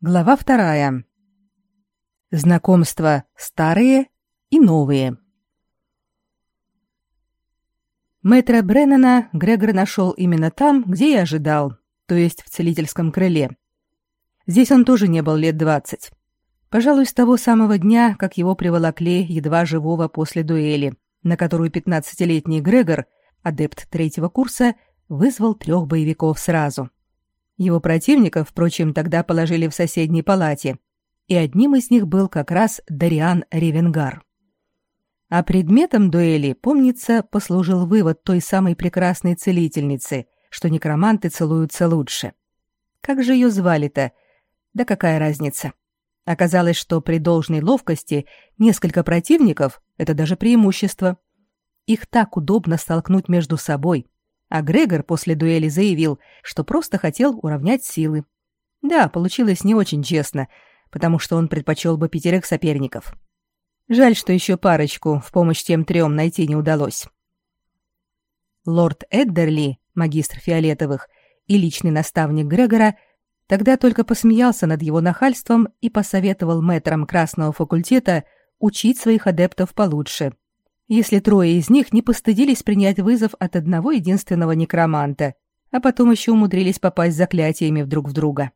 Глава 2. Знакомства старые и новые. Мэтра Бреннана Грегор нашел именно там, где и ожидал, то есть в целительском крыле. Здесь он тоже не был лет 20. Пожалуй, с того самого дня, как его приволокли едва живого после дуэли, на которую 15-летний Грегор, адепт 3-го курса, вызвал 3 боевиков сразу. Его противников, впрочем, тогда положили в соседней палате, и одним из них был как раз Дариан Ревенгар. А предметом дуэли, помнится, послужил вывод той самой прекрасной целительницы, что некроманты целуются лучше. Как же ее звали-то? Да какая разница? Оказалось, что при должной ловкости несколько противников — это даже преимущество. Их так удобно столкнуть между собой. А Грегор после дуэли заявил, что просто хотел уравнять силы. Да, получилось не очень честно, потому что он предпочел бы 5 соперников. Жаль, что еще парочку в помощь тем 3 найти не удалось. Лорд Эддерли, магистр фиолетовых и личный наставник Грегора, тогда только посмеялся над его нахальством и посоветовал мэтрам Красного факультета учить своих адептов получше, если 3 из них не постыдились принять вызов от одного единственного некроманта, а потом еще умудрились попасть заклятиями друг в друга.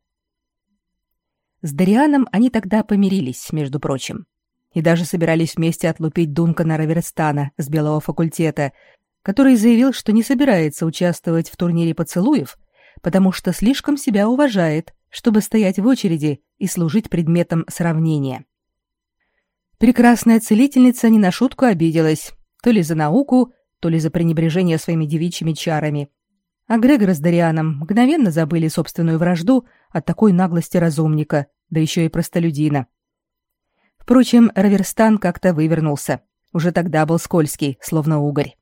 С Дарианом они тогда помирились, между прочим, и даже собирались вместе отлупить Дункана Раверстана с Белого факультета, который заявил, что не собирается участвовать в турнире поцелуев, потому что слишком себя уважает, чтобы стоять в очереди и служить предметом сравнения. Прекрасная целительница не на шутку обиделась, то ли за науку, то ли за пренебрежение своими девичьими чарами. А Грегор с Дарианом мгновенно забыли собственную вражду от такой наглости разумника, да еще и простолюдина. Впрочем, Раверстан как-то вывернулся, уже тогда был скользкий, словно угорь.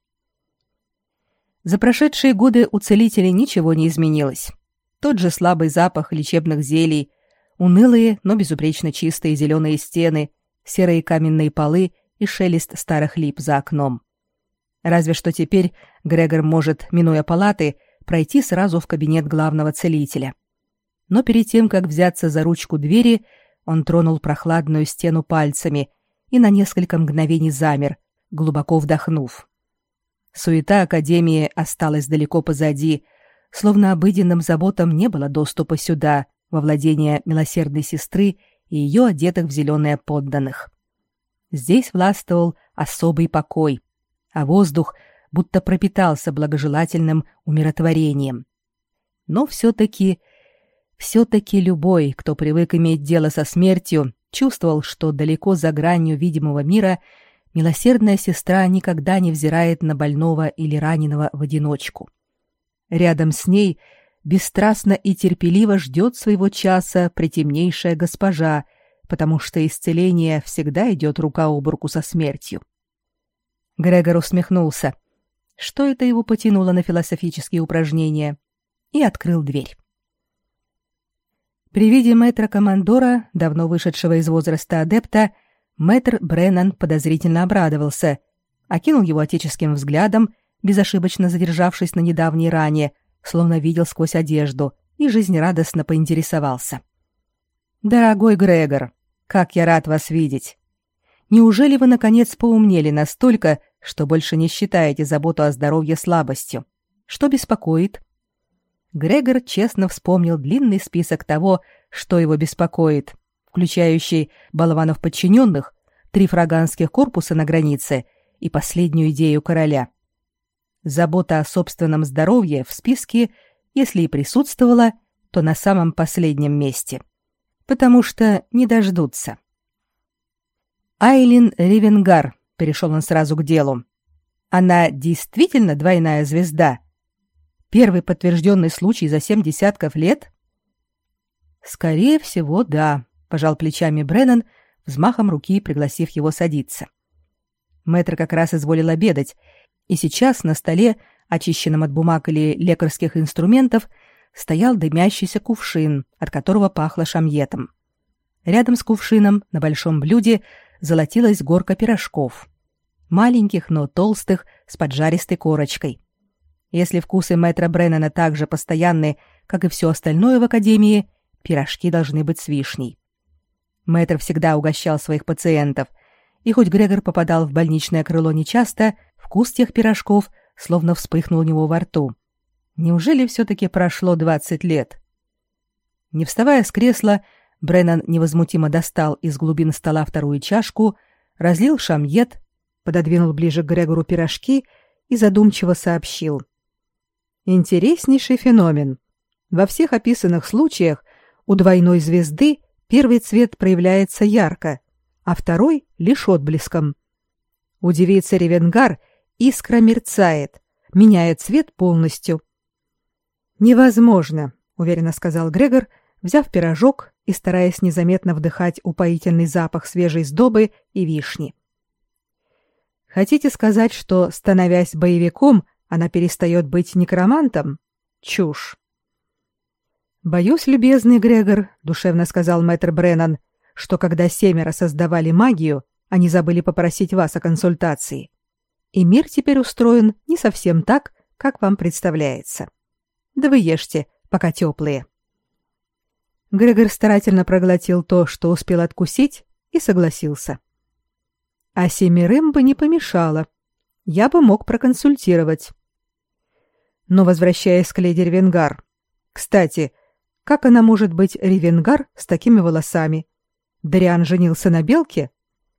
За прошедшие годы у целителей ничего не изменилось. Тот же слабый запах лечебных зелий, унылые, но безупречно чистые зеленые стены, серые каменные полы и шелест старых лип за окном. Разве что теперь Грегор может, минуя палаты, пройти сразу в кабинет главного целителя. Но перед тем, как взяться за ручку двери, он тронул прохладную стену пальцами и на несколько мгновений замер, глубоко вдохнув. Суета академии осталась далеко позади, словно обыденным заботам не было доступа сюда, во владение милосердной сестры и ее одетых в зеленое подданных. Здесь властвовал особый покой, а воздух будто пропитался благожелательным умиротворением. Но все-таки любой, кто привык иметь дело со смертью, чувствовал, что далеко за гранью видимого мира милосердная сестра никогда не взирает на больного или раненого в одиночку. Рядом с ней бесстрастно и терпеливо ждет своего часа притемнейшая госпожа, потому что исцеление всегда идет рука об руку со смертью. Грегор усмехнулся. Что это его потянуло на философические упражнения? И открыл дверь. При виде мэтра-командора, давно вышедшего из возраста адепта, мэтр Бреннан подозрительно обрадовался, окинул его отеческим взглядом, безошибочно задержавшись на недавней ране, словно видел сквозь одежду, и жизнерадостно поинтересовался. «Дорогой Грегор, как я рад вас видеть! Неужели вы, наконец, поумнели настолько, что больше не считаете заботу о здоровье слабостью? Что беспокоит?» Грегор честно вспомнил длинный список того, что его беспокоит, включающий болванов подчиненных, 3 фраганских корпуса на границе и последнюю идею короля. Забота о собственном здоровье в списке, если и присутствовала, то на самом последнем месте. Потому что не дождутся. Айлин Ревенгар, перешел он сразу к делу. Она действительно двойная звезда? Первый подтвержденный случай за 7 десятков лет? Скорее всего, да, пожал плечами Бреннан, взмахом руки пригласив его садиться. Мэтр как раз изволил обедать, и сейчас на столе, очищенном от бумаг или лекарских инструментов, стоял дымящийся кувшин, от которого пахло шамьетом. Рядом с кувшином на большом блюде золотилась горка пирожков. Маленьких, но толстых, с поджаристой корочкой. Если вкусы мэтра Бреннана так же постоянны, как и все остальное в академии, пирожки должны быть с вишней. Мэтр всегда угощал своих пациентов, и хоть Грегор попадал в больничное крыло нечасто, вкус тех пирожков словно вспыхнул у него во рту. Неужели все-таки прошло 20 лет? Не вставая с кресла, Бреннан невозмутимо достал из глубин стола вторую чашку, разлил шамьет, пододвинул ближе к Грегору пирожки и задумчиво сообщил. Интереснейший феномен. Во всех описанных случаях у двойной звезды первый цвет проявляется ярко, а второй лишь отблеском. У девицы Ревенгар искра мерцает, меняя цвет полностью. «Невозможно», — уверенно сказал Грегор, взяв пирожок и стараясь незаметно вдыхать упоительный запах свежей сдобы и вишни. «Хотите сказать, что, становясь боевиком, она перестает быть некромантом? Чушь». «Боюсь, любезный Грегор», — душевно сказал мэтр Бреннан, «что когда 7 создавали магию, они забыли попросить вас о консультации. И мир теперь устроен не совсем так, как вам представляется. Да вы ешьте, пока теплые». Грегор старательно проглотил то, что успел откусить, и согласился. «А 7 бы не помешало. Я бы мог проконсультировать». Но, возвращаясь к леди Ревенгар, кстати, как она может быть Ревенгар с такими волосами? Дариан женился на белке?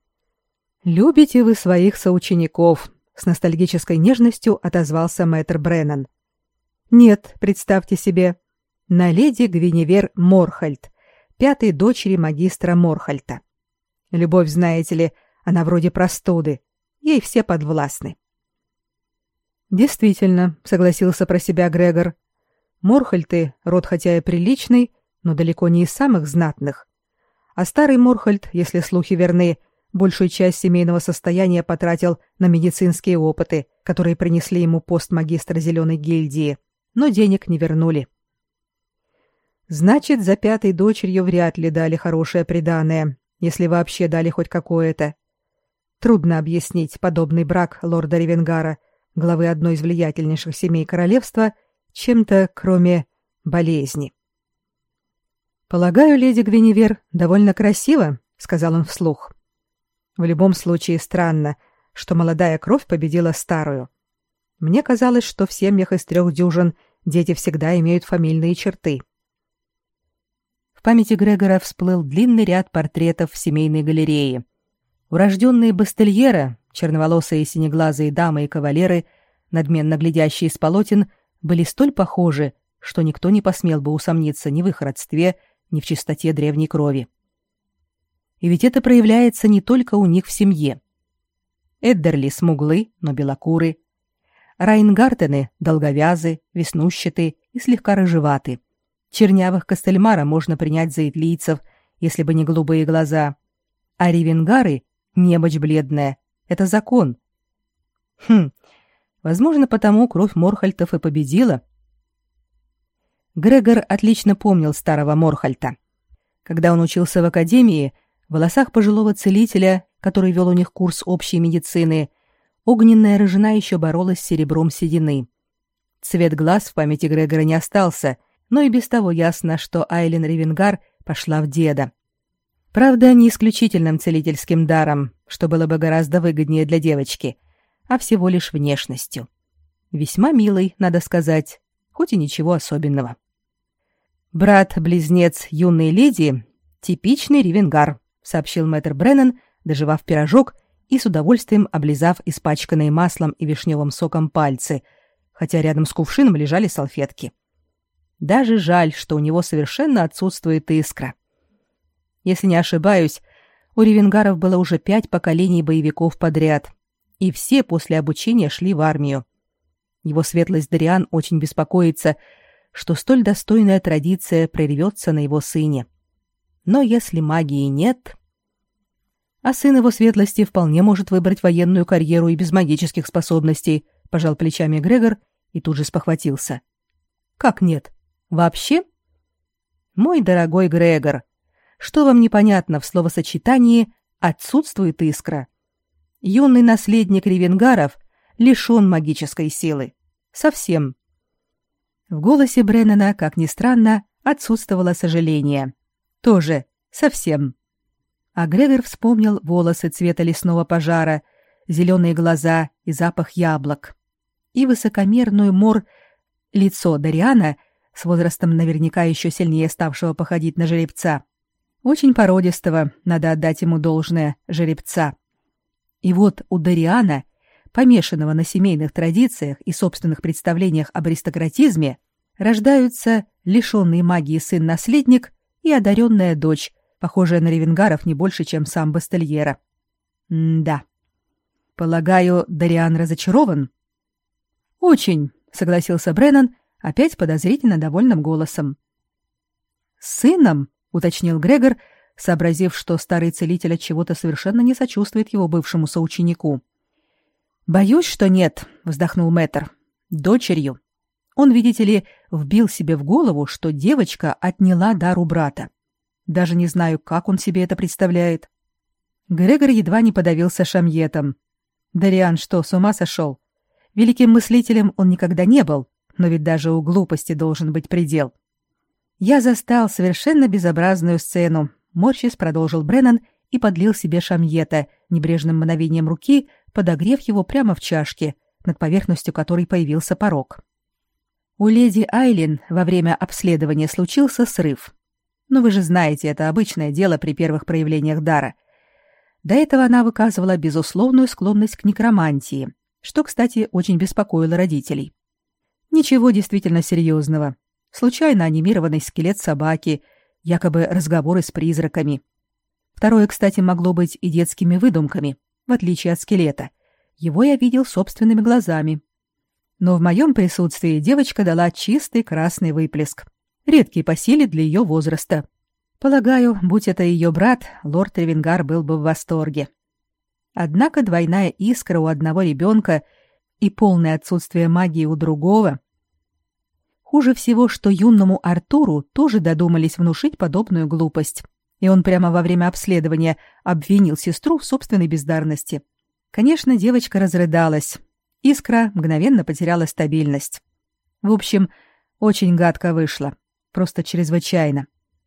«Любите вы своих соучеников», — с ностальгической нежностью отозвался мэтр Бреннан. «Нет, представьте себе, на леди Гвиневер Морхальт, 5-й дочери магистра Морхальта. Любовь, знаете ли, она вроде простуды, ей все подвластны». «Действительно», — согласился про себя Грегор, «Морхальты — род хотя и приличный, но далеко не из самых знатных. А старый Морхальт, если слухи верны, большую часть семейного состояния потратил на медицинские опыты, которые принесли ему пост магистра Зеленой гильдии, но денег не вернули. Значит, за 5-й дочерью вряд ли дали хорошее приданое, если вообще дали хоть какое-то. Трудно объяснить подобный брак лорда Ревенгара, главы одной из влиятельнейших семей королевства, чем-то, кроме болезни. «Полагаю, леди Гвиневер довольно красиво», — сказал он вслух. «В любом случае странно, что молодая кровь победила старую. Мне казалось, что в семьях из 3 дюжин дети всегда имеют фамильные черты». В памяти Грегора всплыл длинный ряд портретов в семейной галерее. Урожденные Бастельера, черноволосые синеглазые дамы и кавалеры, надменно глядящие из полотен, были столь похожи, что никто не посмел бы усомниться ни в их родстве, ни в чистоте древней крови. И ведь это проявляется не только у них в семье. Эддерли смуглы, но белокуры. Райнгартены долговязы, веснущаты и слегка рыжеваты. Чернявых Костельмара можно принять за итлийцев, если бы не голубые глаза. А Ревенгары — небочь бледная. Это закон. Возможно, потому кровь Морхальтов и победила. Грегор отлично помнил старого Морхальта. Когда он учился в академии, в волосах пожилого целителя, который вел у них курс общей медицины, огненная рыжина еще боролась с серебром седины. Цвет глаз в памяти Грегора не остался, но и без того ясно, что Айлин Ревенгар пошла в деда. Правда, не исключительным целительским даром, что было бы гораздо выгоднее для девочки, а всего лишь внешностью. Весьма милый, надо сказать, хоть и ничего особенного. «Брат-близнец юной леди — типичный Ревенгар», — сообщил мэтр Бреннан, доживав пирожок и с удовольствием облизав испачканные маслом и вишневым соком пальцы, хотя рядом с кувшином лежали салфетки. Даже жаль, что у него совершенно отсутствует искра. Если не ошибаюсь, у Ревенгаров было уже 5 поколений боевиков подряд, и все после обучения шли в армию. Его светлость Дариан очень беспокоится, что столь достойная традиция прервется на его сыне. Но если магии нет... А сын его светлости вполне может выбрать военную карьеру и без магических способностей, пожал плечами Грегор и тут же спохватился. Как нет? Вообще? Мой дорогой Грегор, что вам непонятно в словосочетании «отсутствует искра»? Юный наследник Ревенгаров лишён магической силы. Совсем. В голосе Бреннана, как ни странно, отсутствовало сожаление. Тоже совсем. А Грегор вспомнил волосы цвета лесного пожара, зеленые глаза и запах яблок. И высокомерную лицо Дариана, с возрастом наверняка еще сильнее ставшего походить на жеребца. Очень породистого, надо отдать ему должное, жеребца. И вот у Дариана, помешанного на семейных традициях и собственных представлениях об аристократизме, рождаются лишенный магии сын-наследник и одаренная дочь, похожая на ревенгаров не больше, чем сам Бастельера. Да. Полагаю, Дариан разочарован? Очень, согласился Бреннан, опять подозрительно довольным голосом. Сыном, уточнил Грегор, сообразив, что старый целитель от чего-то совершенно не сочувствует его бывшему соученику. Боюсь, что нет, вздохнул мэтр. Дочерью. Он, видите ли, вбил себе в голову, что девочка отняла дар у брата. Даже не знаю, как он себе это представляет. Грегор едва не подавился шамьетом. Дариан что, с ума сошел? Великим мыслителем он никогда не был, но ведь даже у глупости должен быть предел. Я застал совершенно безобразную сцену, морщись продолжил Бреннан и подлил себе шамьета, небрежным мановением руки подогрев его прямо в чашке, над поверхностью которой появился порог. У леди Айлин во время обследования случился срыв. Но вы же знаете, это обычное дело при первых проявлениях дара. До этого она выказывала безусловную склонность к некромантии, что, кстати, очень беспокоило родителей. Ничего действительно серьезного. Случайно анимированный скелет собаки, якобы разговоры с призраками. Второе, кстати, могло быть и детскими выдумками, в отличие от скелета. Его я видел собственными глазами. Но в моем присутствии девочка дала чистый красный выплеск, редкий по силе для ее возраста. Полагаю, будь это ее брат, лорд Ревенгар был бы в восторге. Однако двойная искра у одного ребенка и полное отсутствие магии у другого. Хуже всего, что юному Артуру тоже додумались внушить подобную глупость, и он прямо во время обследования обвинил сестру в собственной бездарности. Конечно, девочка разрыдалась. Искра мгновенно потеряла стабильность. В общем, очень гадко вышло. Просто чрезвычайно.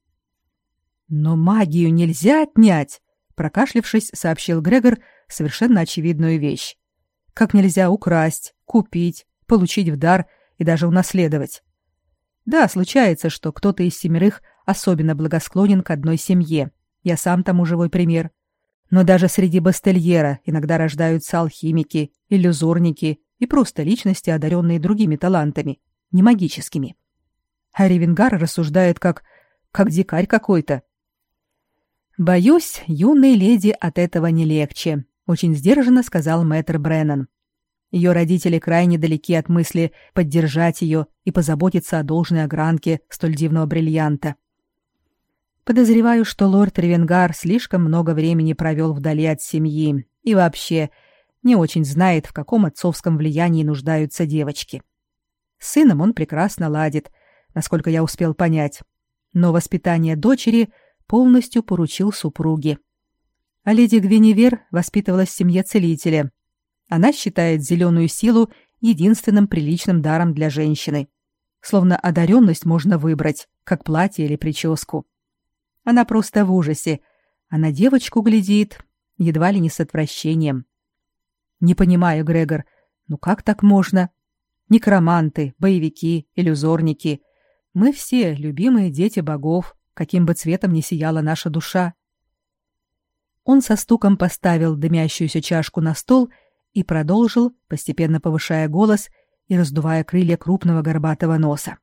«Но магию нельзя отнять», — прокашлявшись, сообщил Грегор совершенно очевидную вещь. «Как нельзя украсть, купить, получить в дар и даже унаследовать. Да, случается, что кто-то из семерых особенно благосклонен к одной семье. Я сам тому живой пример. Но даже среди Бастельера иногда рождаются алхимики, иллюзорники и просто личности, одаренные другими талантами, не магическими. А Ревенгар рассуждает как дикарь какой-то. «Боюсь, юной леди от этого не легче», — очень сдержанно сказал мэтр Бреннан. Ее родители крайне далеки от мысли поддержать ее и позаботиться о должной огранке столь дивного бриллианта. Подозреваю, что лорд Ревенгар слишком много времени провел вдали от семьи и вообще не очень знает, в каком отцовском влиянии нуждаются девочки. С сыном он прекрасно ладит, насколько я успел понять, но воспитание дочери полностью поручил супруге. А леди Гвиневер воспитывалась в семье целителя. Она считает зеленую силу единственным приличным даром для женщины. Словно одаренность можно выбрать, как платье или прическу. Она просто в ужасе, а на девочку глядит едва ли не с отвращением. Не понимаю, Грегор, ну как так можно? Некроманты, боевики, иллюзорники. Мы все любимые дети богов, каким бы цветом ни сияла наша душа. Он со стуком поставил дымящуюся чашку на стол и продолжил, постепенно повышая голос и раздувая крылья крупного горбатого носа.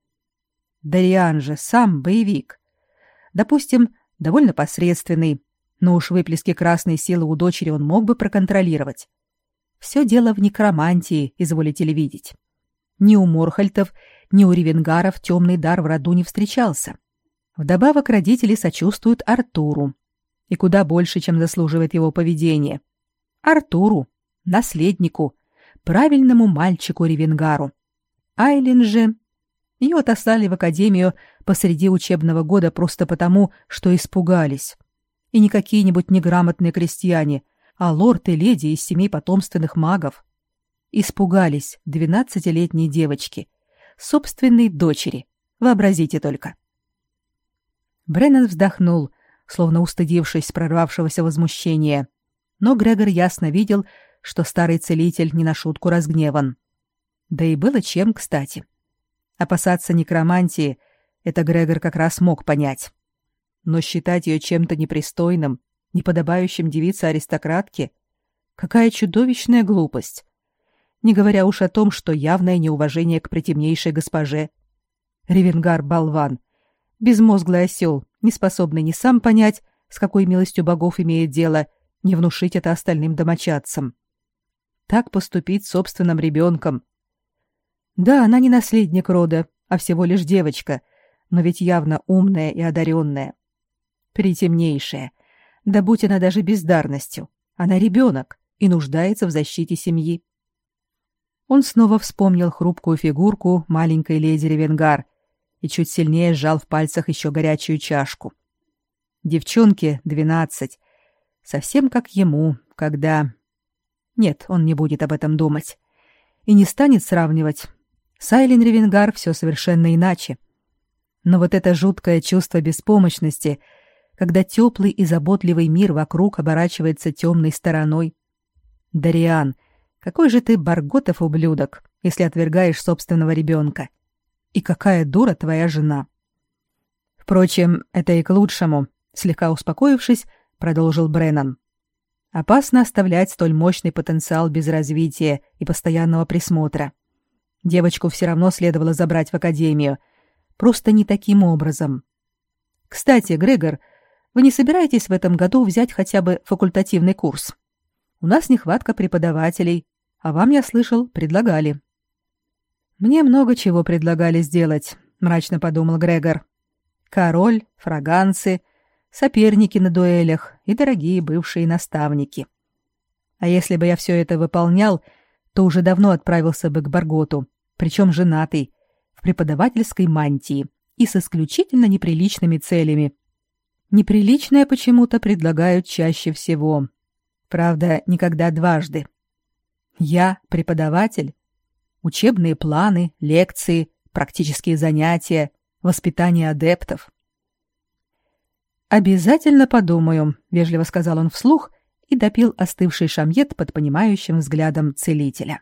Дариан же сам боевик. Допустим, довольно посредственный, но уж выплески красной силы у дочери он мог бы проконтролировать. Все дело в некромантии, изволите ли видеть. Ни у Морхальтов, ни у Ревенгаров темный дар в роду не встречался. Вдобавок родители сочувствуют Артуру. И куда больше, чем заслуживает его поведение. Артуру, наследнику, правильному мальчику Ревенгару. Айлин же... Ее отослали в академию посреди учебного года просто потому, что испугались. И не какие-нибудь неграмотные крестьяне, а лорд и леди из семей потомственных магов. Испугались 12-летней девочки, собственной дочери. Вообразите только. Бреннан вздохнул, словно устыдившись прорвавшегося возмущения, но Грегор ясно видел, что старый целитель не на шутку разгневан. Да и было чем, кстати. Опасаться некромантии — это Грегор как раз мог понять. Но считать ее чем-то непристойным, неподобающим девице-аристократке — какая чудовищная глупость. Не говоря уж о том, что явное неуважение к притемнейшей госпоже. Ревенгар — болван, безмозглый осел, не способный ни сам понять, с какой милостью богов имеет дело, не внушить это остальным домочадцам. Так поступить с собственным ребенком. Да, она не наследник рода, а всего лишь девочка, но ведь явно умная и одаренная. Притемнейшая. Да будь она даже бездарностью. Она ребенок и нуждается в защите семьи. Он снова вспомнил хрупкую фигурку маленькой леди Ревенгар и чуть сильнее сжал в пальцах еще горячую чашку. Девчонке 12. Совсем как ему, когда... Нет, он не будет об этом думать. И не станет сравнивать. С Айлин Ревенгар все совершенно иначе. Но вот это жуткое чувство беспомощности, когда теплый и заботливый мир вокруг оборачивается темной стороной. Дариан, какой же ты Барготов ублюдок, если отвергаешь собственного ребенка. И какая дура твоя жена. Впрочем, это и к лучшему, слегка успокоившись, продолжил Бреннан. Опасно оставлять столь мощный потенциал без развития и постоянного присмотра. Девочку все равно следовало забрать в академию. Просто не таким образом. Кстати, Грегор, вы не собираетесь в этом году взять хотя бы факультативный курс? У нас нехватка преподавателей, а вам, я слышал, предлагали. Мне много чего предлагали сделать, мрачно подумал Грегор. Король, фраганцы, соперники на дуэлях и дорогие бывшие наставники. А если бы я все это выполнял, то уже давно отправился бы к Барготу, причем женатый, в преподавательской мантии и с исключительно неприличными целями. Неприличное почему-то предлагают чаще всего. Правда, никогда дважды. Я преподаватель? Учебные планы, лекции, практические занятия, воспитание адептов. «Обязательно подумаю», — вежливо сказал он вслух и допил остывший шамьет под понимающим взглядом целителя.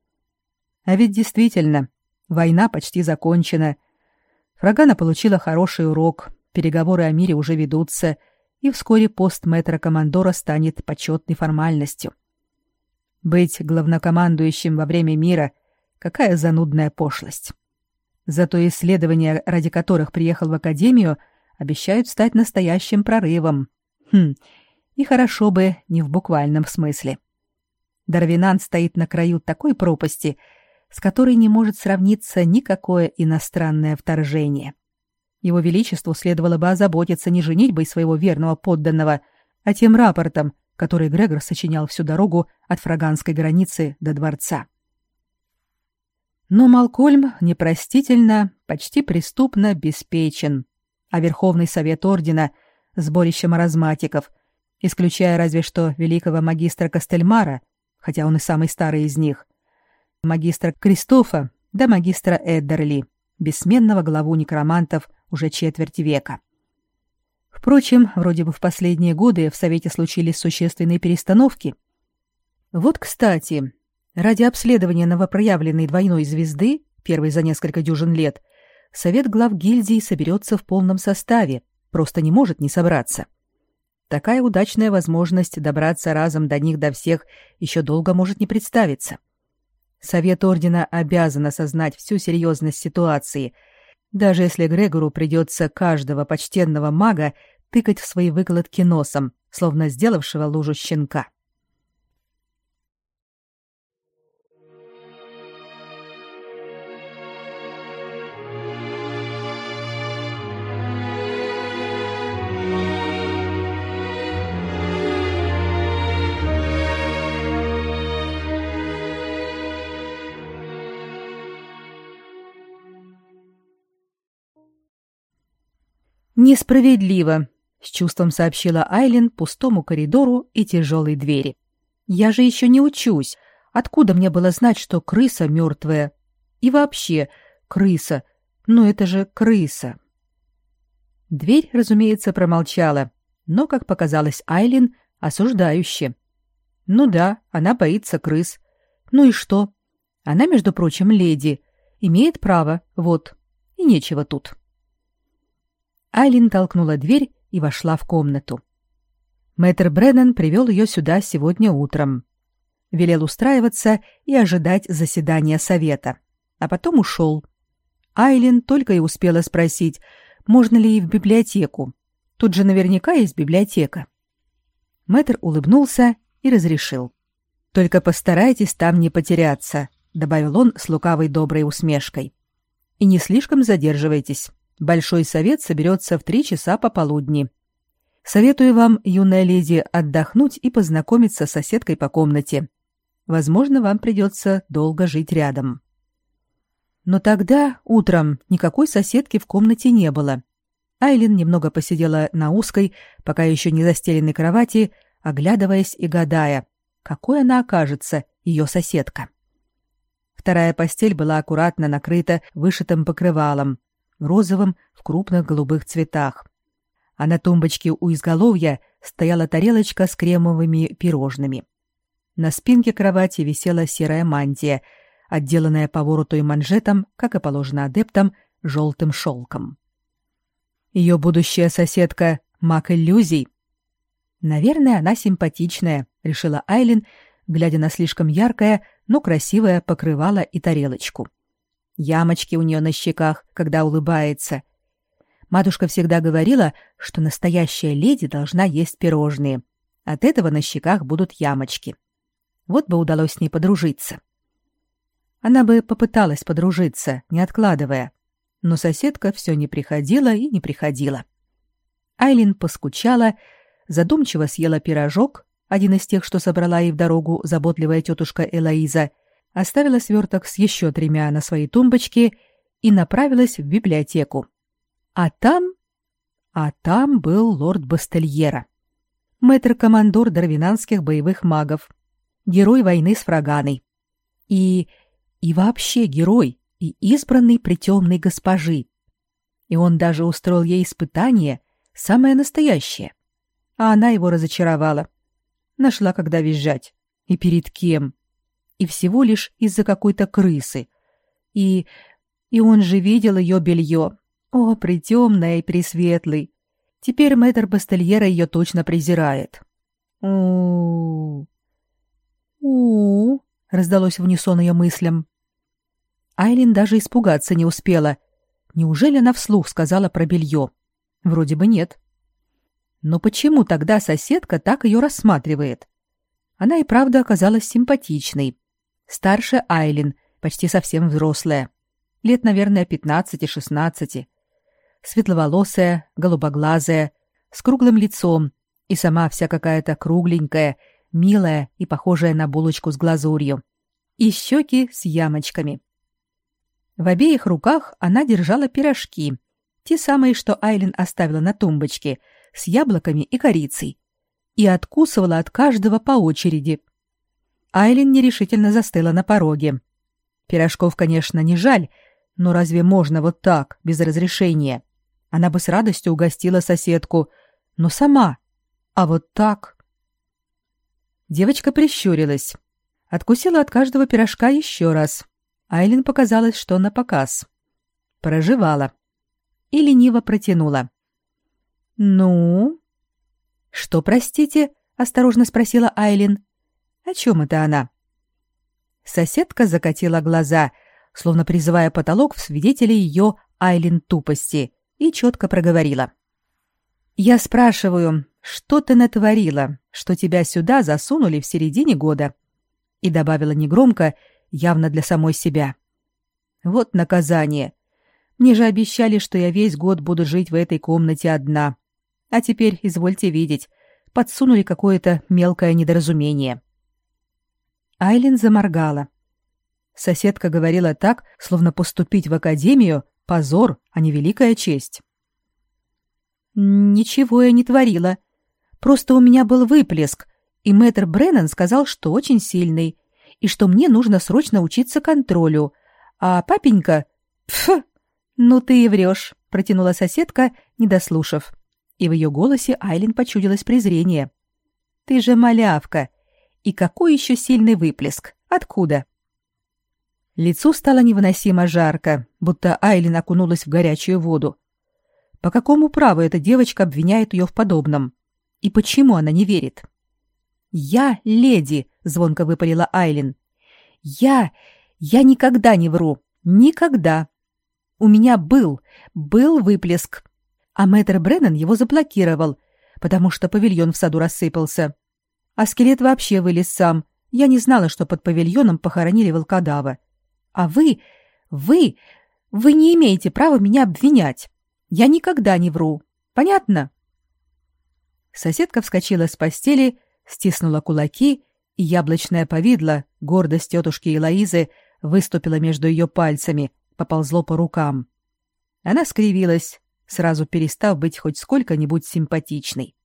А ведь действительно, война почти закончена. Фрагана получила хороший урок, переговоры о мире уже ведутся, и вскоре пост мэтра-командора станет почетной формальностью. Быть главнокомандующим во время мира — какая занудная пошлость. Зато исследования, ради которых приехал в академию, обещают стать настоящим прорывом. И хорошо бы не в буквальном смысле. Дарвинант стоит на краю такой пропасти, с которой не может сравниться никакое иностранное вторжение. Его Величеству следовало бы озаботиться не женитьбой своего верного подданного, а тем рапортом, который Грегор сочинял всю дорогу от фраганской границы до дворца. Но Малкольм непростительно, почти преступно обеспечен, а Верховный Совет Ордена — сборище маразматиков, исключая разве что великого магистра Костельмара, хотя он и самый старый из них, магистра Кристофа да магистра Эддерли, бессменного главу некромантов уже четверть века. Впрочем, вроде бы в последние годы в Совете случились существенные перестановки. Вот, кстати, ради обследования новопроявленной двойной звезды, первой за несколько дюжин лет, Совет глав гильдии соберется в полном составе, просто не может не собраться. Такая удачная возможность добраться разом до них до всех еще долго может не представиться. Совет Ордена обязан осознать всю серьезность ситуации, даже если Грегору придется каждого почтенного мага тыкать в свои выкладки носом, словно сделавшего лужу щенка. «Несправедливо», — с чувством сообщила Айлин пустому коридору и тяжелой двери. «Я же еще не учусь. Откуда мне было знать, что крыса мертвая? И вообще, крыса. Ну это же крыса». Дверь, разумеется, промолчала, но, как показалось Айлин, осуждающе. Ну да, она боится крыс. Ну и что? Она, между прочим, леди, имеет право, вот, и нечего тут. Айлин толкнула дверь и вошла в комнату. Мэтр Бреннан привел ее сюда сегодня утром. Велел устраиваться и ожидать заседания совета, а потом ушел. Айлин только и успела спросить, можно ли и в библиотеку. Тут же наверняка есть библиотека. Мэтр улыбнулся и разрешил. «Только постарайтесь там не потеряться», — добавил он с лукавой доброй усмешкой. «И не слишком задерживайтесь. Большой совет соберется в 3 часа пополудни. Советую вам, юная леди, отдохнуть и познакомиться с соседкой по комнате. Возможно, вам придется долго жить рядом». Но тогда, утром, никакой соседки в комнате не было. Айлин немного посидела на узкой, пока еще не застеленной кровати, оглядываясь и гадая, какой она окажется, ее соседка. Вторая постель была аккуратно накрыта вышитым покрывалом, розовым в крупных голубых цветах. А на тумбочке у изголовья стояла тарелочка с кремовыми пирожными. На спинке кровати висела серая мантия, отделанная по вороту и манжетам, как и положено адептам, желтым шелком. Ее будущая соседка — маг иллюзий. Наверное, она симпатичная, решила Айлин, глядя на слишком яркое, но красивое покрывало и тарелочку. Ямочки у нее на щеках, когда улыбается. Матушка всегда говорила, что настоящая леди должна есть пирожные. От этого на щеках будут ямочки. Вот бы удалось с ней подружиться. Она бы попыталась подружиться, не откладывая, но соседка все не приходила и не приходила. Айлин поскучала, задумчиво съела пирожок, один из тех, что собрала ей в дорогу заботливая тетушка Элоиза, оставила сверток с еще 3 на своей тумбочке и направилась в библиотеку. А там был лорд Бастельера, мэтр-командор дарвинанских боевых магов, герой войны с Фраганой. И вообще герой и избранный при темной госпожи. И он даже устроил ей испытание, самое настоящее. А она его разочаровала. Нашла, когда визжать. И перед кем? И всего лишь из-за какой-то крысы. И он же видел ее белье. О, притемная и пресветлый. Теперь мэтр Бастельера ее точно презирает. У раздалось в унисон ее мыслям. Айлин даже испугаться не успела. Неужели она вслух сказала про белье? Вроде бы нет. Но почему тогда соседка так ее рассматривает? Она и правда оказалась симпатичной. Старше Айлин, почти совсем взрослая. Лет, наверное, 15-16. Светловолосая, голубоглазая, с круглым лицом, и сама вся какая-то кругленькая, милая и похожая на булочку с глазурью. И щеки с ямочками. В обеих руках она держала пирожки, те самые, что Айлин оставила на тумбочке, с яблоками и корицей, и откусывала от каждого по очереди. Айлин нерешительно застыла на пороге. Пирожков, конечно, не жаль, но разве можно вот так, без разрешения? Она бы с радостью угостила соседку, но сама. А вот так... Девочка прищурилась. Откусила от каждого пирожка еще раз. Айлин показалось, что напоказ. Прожевала. И лениво протянула. «Ну?» «Что, простите?» — осторожно спросила Айлин. «О чем это она?» Соседка закатила глаза, словно призывая потолок в свидетели ее Айлин тупости, и четко проговорила. «Я спрашиваю, что ты натворила, что тебя сюда засунули в середине года?» И добавила негромко, явно для самой себя. «Вот наказание. Мне же обещали, что я весь год буду жить в этой комнате одна. А теперь, извольте видеть, подсунули какое-то мелкое недоразумение». Айлин заморгала. Соседка говорила так, словно поступить в академию — позор, а не великая честь. «Ничего я не творила. Просто у меня был выплеск, и мэтр Бреннан сказал, что очень сильный, и что мне нужно срочно учиться контролю. А папенька... Пф! Ну ты и врешь, протянула соседка, не дослушав. И в ее голосе Айлин почудилось презрение. «Ты же малявка! И какой еще сильный выплеск! Откуда?» Лицу стало невыносимо жарко, будто Айлин окунулась в горячую воду. По какому праву эта девочка обвиняет ее в подобном? И почему она не верит? «Я леди», — звонко выпалила Айлин. «Я никогда не вру. Никогда. У меня был выплеск. А мэтр Бреннан его заблокировал, потому что павильон в саду рассыпался. А скелет вообще вылез сам. Я не знала, что под павильоном похоронили волкодава. А вы не имеете права меня обвинять. Я никогда не вру. Понятно?» Соседка вскочила с постели, стиснула кулаки, и яблочное повидло, гордость тетушки Элоизы, выступила между ее пальцами, поползло по рукам. Она скривилась, сразу перестав быть хоть сколько-нибудь симпатичной.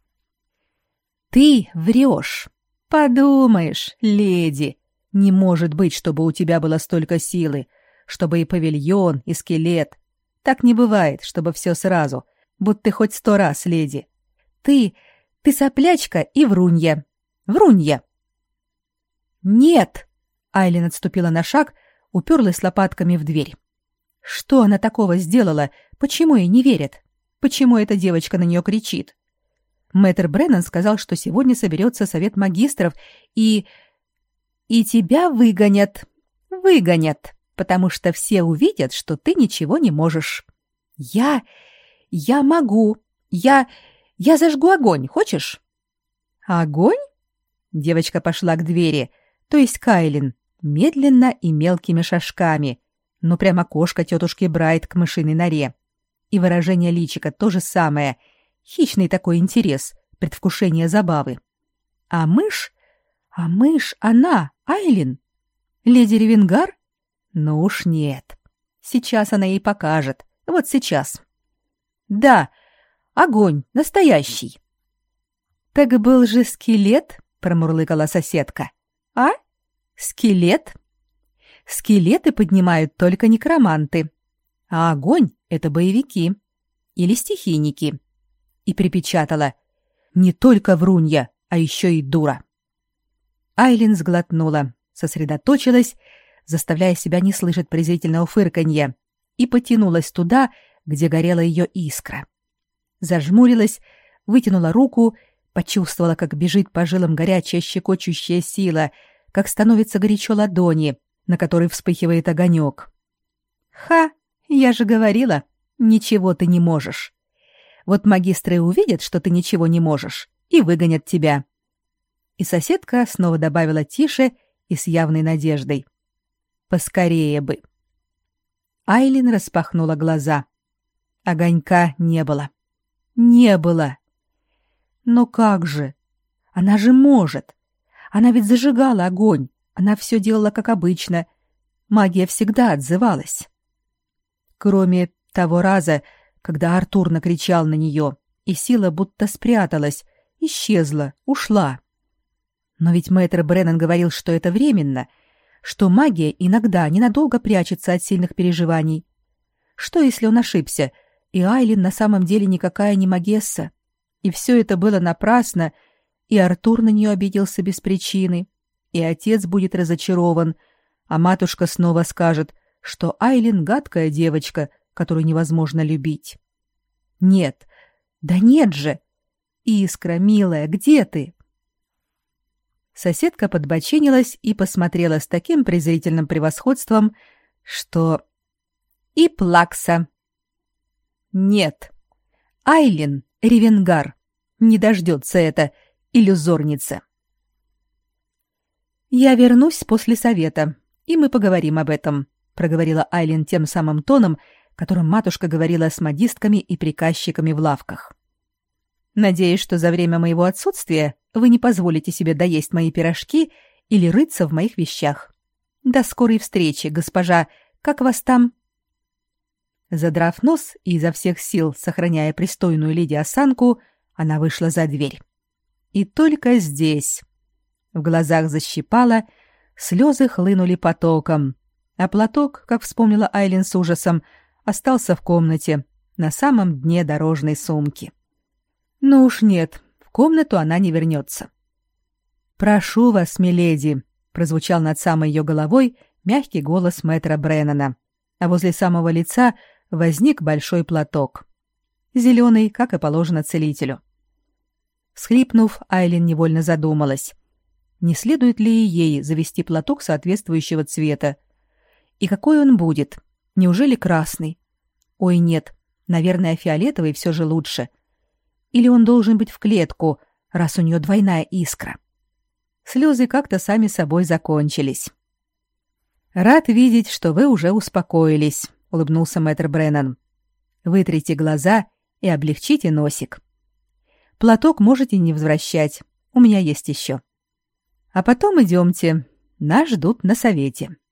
«Ты врешь. Подумаешь, леди, не может быть, чтобы у тебя было столько силы, чтобы и павильон, и скелет. Так не бывает, чтобы все сразу, будь ты хоть 100 раз леди. Ты соплячка и врунья. Врунья!» «Нет!» — Айлин отступила на шаг, уперлась лопатками в дверь. Что она такого сделала? Почему ей не верят? Почему эта девочка на нее кричит? Мэтр Бреннан сказал, что сегодня соберется совет магистров, и тебя выгонят. Выгонят, потому что все увидят, что ты ничего не можешь. Я могу. Я зажгу огонь, хочешь? Огонь? Девочка пошла к двери, то есть к Айлин, медленно и мелкими шажками. Ну, прямо кошка тетушки Брайт к мышиной норе. И выражение личика то же самое. Хищный такой интерес, предвкушение забавы. А мышь, она, Айлин. Леди Ревенгар? Ну уж нет. Сейчас она ей покажет. Вот сейчас. Да, огонь, настоящий. Так был же скелет, промурлыкала соседка. А? Скелет? Скелеты поднимают только некроманты, а огонь — это боевики или стихийники. И припечатала: не только врунья, а еще и дура. Айлин сглотнула, сосредоточилась, заставляя себя не слышать презрительного фырканья, и потянулась туда, где горела ее искра. Зажмурилась, вытянула руку, почувствовала, как бежит по жилам горячая щекочущая сила, как становится горячо ладони, на которой вспыхивает огонек. «Ха! Я же говорила, ничего ты не можешь. Вот магистры увидят, что ты ничего не можешь, и выгонят тебя». И соседка снова добавила тише и с явной надеждой: «Поскорее бы». Айлин распахнула глаза. Огонька не было. Не было. Но как же? Она же может. Она ведь зажигала огонь. Она все делала как обычно. Магия всегда отзывалась. Кроме того раза, когда Артур накричал на нее, и сила будто спряталась, исчезла, ушла. Но ведь мэтр Бреннан говорил, что это временно, что магия иногда ненадолго прячется от сильных переживаний. Что, если он ошибся, и Айлин на самом деле никакая не магесса, и все это было напрасно, и Артур на нее обиделся без причины, и отец будет разочарован, а матушка снова скажет, что Айлин гадкая девочка, которую невозможно любить. Нет, да нет же! Искра, милая, где ты? Соседка подбоченилась и посмотрела с таким презрительным превосходством, что... И плакса. Нет, Айлин Ревенгар не дождется эта иллюзорница. «Я вернусь после совета, и мы поговорим об этом», проговорила Айлин тем самым тоном, которым матушка говорила с модистками и приказчиками в лавках. «Надеюсь, что за время моего отсутствия вы не позволите себе доесть мои пирожки или рыться в моих вещах. До скорой встречи, госпожа. Как вас там?» Задрав нос и изо всех сил сохраняя пристойную леди-осанку, она вышла за дверь. И только здесь... В глазах защипало, слезы хлынули потоком, а платок, как вспомнила Айлин с ужасом, остался в комнате, на самом дне дорожной сумки. Ну уж нет, в комнату она не вернется. «Прошу вас, миледи», — прозвучал над самой ее головой мягкий голос мэтра Бреннана, а возле самого лица возник большой платок. Зеленый, как и положено целителю. Всхлипнув, Айлин невольно задумалась. Не следует ли ей завести платок соответствующего цвета? И какой он будет? Неужели красный? Ой, нет, наверное, фиолетовый все же лучше. Или он должен быть в клетку, раз у нее двойная искра? Слезы как-то сами собой закончились. «Рад видеть, что вы уже успокоились», — улыбнулся мэтр Бреннан. «Вытрите глаза и облегчите носик. Платок можете не возвращать, у меня есть еще. А потом идемте, нас ждут на совете».